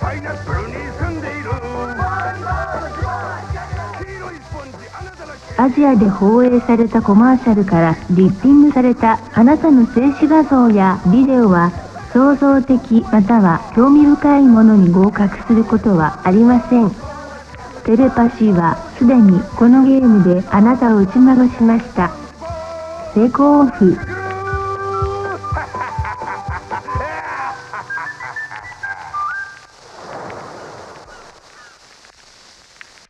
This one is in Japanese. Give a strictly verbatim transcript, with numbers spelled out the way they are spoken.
パイナップルに住んでいる。 アジアで放映されたコマーシャルからリッピングされたあなたの静止画像やビデオは創造的または興味深いものに合格することはありません。テレパシーはすでにこのゲームであなたを打ち負かしました。成功オフ。